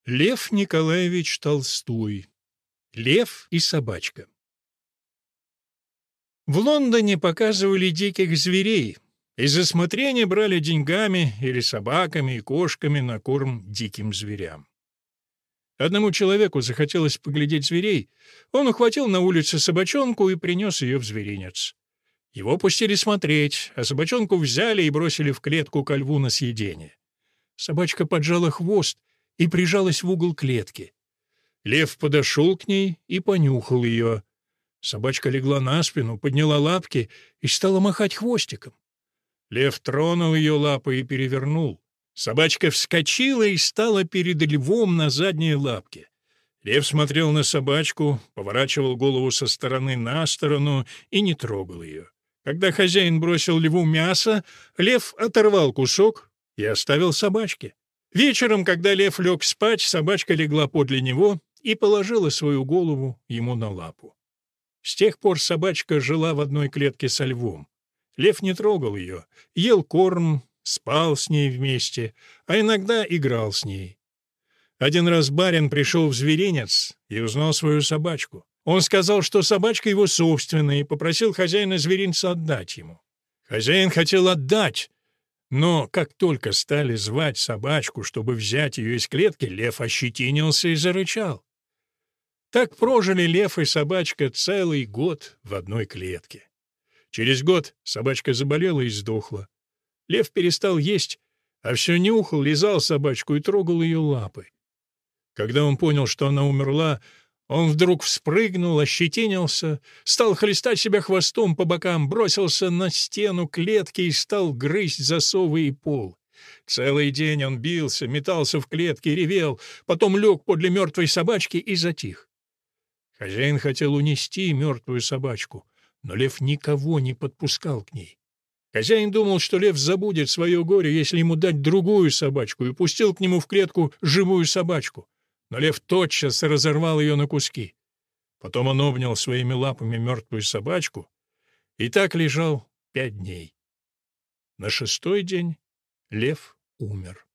Лев Николаевич Толстой. Лев и собачка. В Лондоне показывали диких зверей. Из-за смотрения брали деньгами или собаками и кошками на корм диким зверям. Одному человеку захотелось поглядеть зверей. Он ухватил на улице собачонку и принес ее в зверинец. Его пустили смотреть, а собачонку взяли и бросили в клетку ко льву на съедение. Собачка поджала хвост и прижалась в угол клетки. Лев подошел к ней и понюхал ее. Собачка легла на спину, подняла лапки и стала махать хвостиком. Лев тронул ее лапы и перевернул. Собачка вскочила и стала перед львом на задние лапки. Лев смотрел на собачку, поворачивал голову со стороны на сторону и не трогал ее. Когда хозяин бросил льву мясо, лев оторвал кусок и оставил собачке. Вечером, когда лев лег спать, собачка легла подле него и положила свою голову ему на лапу. С тех пор собачка жила в одной клетке со львом. Лев не трогал ее, ел корм, спал с ней вместе, а иногда играл с ней. Один раз барин пришел в зверинец и узнал свою собачку. Он сказал, что собачка его собственная, и попросил хозяина зверинца отдать ему. Хозяин хотел отдать, но как только стали звать собачку, чтобы взять ее из клетки, лев ощетинился и зарычал. Так прожили лев и собачка целый год в одной клетке. Через год собачка заболела и сдохла. Лев перестал есть, а все нюхал, лизал собачку и трогал ее лапы. Когда он понял, что она умерла, он вдруг вспрыгнул, ощетинился, стал хлестать себя хвостом по бокам, бросился на стену клетки и стал грызть засовы и пол. Целый день он бился, метался в клетке, ревел, потом лег подле мертвой собачки и затих. Хозяин хотел унести мертвую собачку, но лев никого не подпускал к ней. Хозяин думал, что лев забудет свое горе, если ему дать другую собачку, и пустил к нему в клетку живую собачку. Но лев тотчас разорвал ее на куски. Потом он обнял своими лапами мертвую собачку и так лежал 5 дней. На 6-й день лев умер.